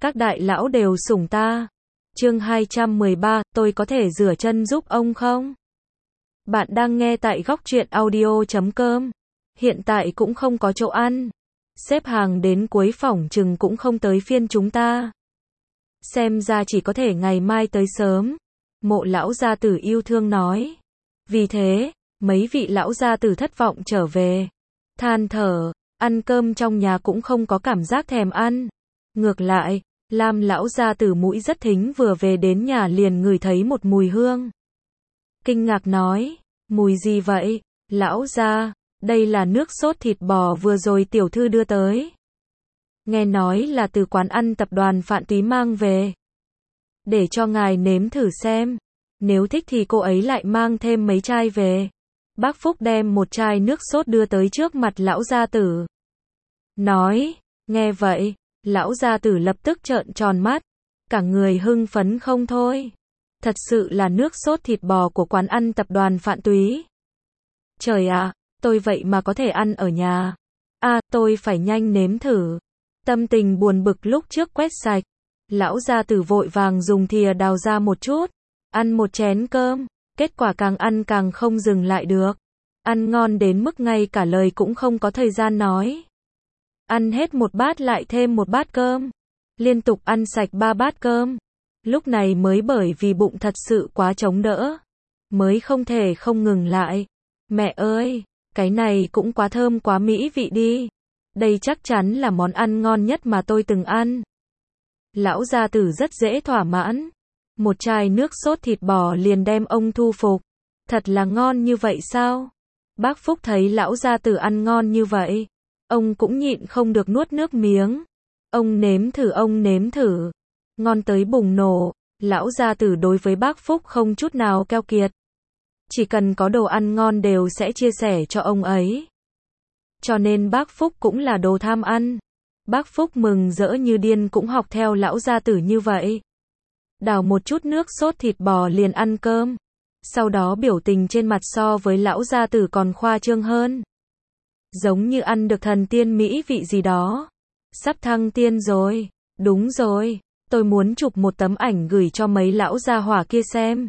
các đại lão đều sủng ta. Chương 213, tôi có thể rửa chân giúp ông không? Bạn đang nghe tại góc truyện audio.com. Hiện tại cũng không có chỗ ăn. Xếp hàng đến cuối phỏng chừng cũng không tới phiên chúng ta. Xem ra chỉ có thể ngày mai tới sớm. Mộ lão gia tử yêu thương nói. Vì thế, mấy vị lão gia tử thất vọng trở về. Than thở, ăn cơm trong nhà cũng không có cảm giác thèm ăn. Ngược lại, Lam lão gia tử mũi rất thính vừa về đến nhà liền ngửi thấy một mùi hương. Kinh ngạc nói, mùi gì vậy? Lão gia, đây là nước sốt thịt bò vừa rồi tiểu thư đưa tới. Nghe nói là từ quán ăn tập đoàn Phạn Túy mang về. Để cho ngài nếm thử xem. Nếu thích thì cô ấy lại mang thêm mấy chai về. Bác Phúc đem một chai nước sốt đưa tới trước mặt lão gia tử. Nói, nghe vậy, lão gia tử lập tức trợn tròn mắt. Cả người hưng phấn không thôi. Thật sự là nước sốt thịt bò của quán ăn tập đoàn Phạn Túy. Trời ạ, tôi vậy mà có thể ăn ở nhà. Tôi phải nhanh nếm thử. Tâm tình buồn bực lúc trước quét sạch. Lão gia tử vội vàng dùng thìa đào ra một chút. Ăn một chén cơm. Kết quả càng ăn càng không dừng lại được. Ăn ngon đến mức ngay cả lời cũng không có thời gian nói. Ăn hết một bát lại thêm một bát cơm. Liên tục ăn sạch 3 bát cơm. Lúc này mới bởi vì bụng thật sự quá chống đỡ. Mới không thể không ngừng lại. Mẹ ơi, cái này cũng quá thơm quá mỹ vị đi. Đây chắc chắn là món ăn ngon nhất mà tôi từng ăn. Lão gia tử rất dễ thỏa mãn. Một chai nước sốt thịt bò liền đem ông thu phục. Thật là ngon như vậy sao? Bác Phúc thấy lão gia tử ăn ngon như vậy. Ông cũng nhịn không được nuốt nước miếng. Ông nếm thử. Ngon tới bùng nổ. Lão gia tử đối với bác Phúc không chút nào keo kiệt. Chỉ cần có đồ ăn ngon đều sẽ chia sẻ cho ông ấy. Cho nên bác Phúc cũng là đồ tham ăn. Bác Phúc mừng rỡ như điên cũng học theo lão gia tử như vậy. Đảo một chút nước sốt thịt bò liền ăn cơm. Sau đó biểu tình trên mặt so với lão gia tử còn khoa trương hơn. Giống như ăn được thần tiên mỹ vị gì đó. Sắp thăng tiên rồi. Đúng rồi, tôi muốn chụp một tấm ảnh gửi cho mấy lão gia hỏa kia xem.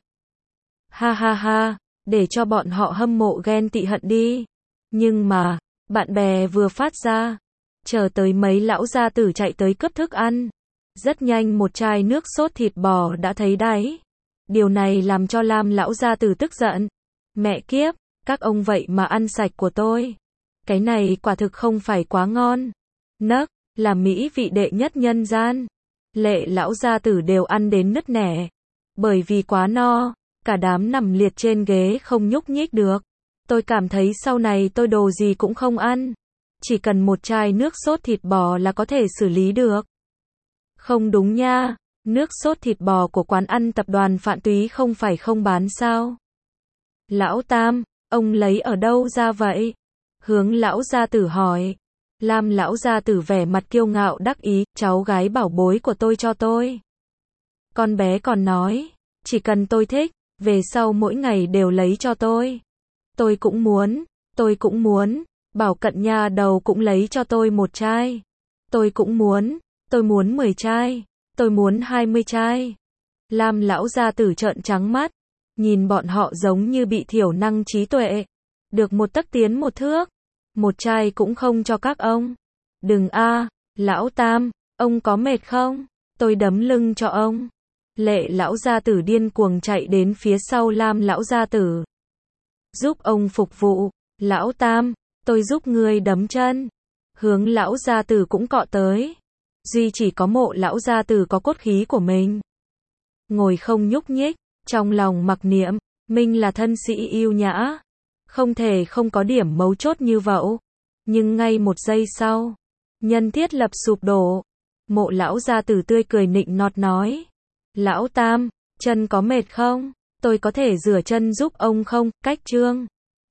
Ha ha ha, để cho bọn họ hâm mộ ghen tị hận đi. Nhưng mà, bạn bè vừa phát ra. Chờ tới mấy lão gia tử chạy tới cướp thức ăn. Rất nhanh một chai nước sốt thịt bò đã thấy đáy. Điều này làm cho Lam lão gia tử tức giận. Mẹ kiếp, các ông vậy mà ăn sạch của tôi. Cái này quả thực không phải quá ngon. Nấc, là mỹ vị đệ nhất nhân gian. Lệ lão gia tử đều ăn đến nứt nẻ. Bởi vì quá no, cả đám nằm liệt trên ghế không nhúc nhích được. Tôi cảm thấy sau này tôi đồ gì cũng không ăn. Chỉ cần một chai nước sốt thịt bò là có thể xử lý được. Không đúng nha, nước sốt thịt bò của quán ăn tập đoàn Phạn Túy không phải không bán sao? Lão Tam, ông lấy ở đâu ra vậy? Hướng lão gia tử hỏi. Lam lão gia tử vẻ mặt kiêu ngạo đắc ý, cháu gái bảo bối của tôi cho tôi. Con bé còn nói, chỉ cần tôi thích, về sau mỗi ngày đều lấy cho tôi. Tôi cũng muốn, bảo cận nha đầu cũng lấy cho tôi một chai. Tôi muốn 10 chai, tôi muốn 20 chai. Lam lão gia tử trợn trắng mắt, nhìn bọn họ giống như bị thiểu năng trí tuệ. Được một tấc tiến một thước, một chai cũng không cho các ông. Đừng lão Tam, ông có mệt không? Tôi đấm lưng cho ông. Lệ lão gia tử điên cuồng chạy đến phía sau Lam lão gia tử. Giúp ông phục vụ, lão Tam, tôi giúp ngươi đấm chân. Hướng lão gia tử cũng cọ tới. Duy chỉ có Mộ lão gia tử có cốt khí của mình. Ngồi không nhúc nhích, trong lòng mặc niệm, mình là thân sĩ yêu nhã. Không thể không có điểm mấu chốt như vậy. Nhưng ngay một giây sau, nhân thiết lập sụp đổ. Mộ lão gia tử tươi cười nịnh nọt nói. Lão Tam, chân có mệt không? Tôi có thể rửa chân giúp ông không? Cách chương.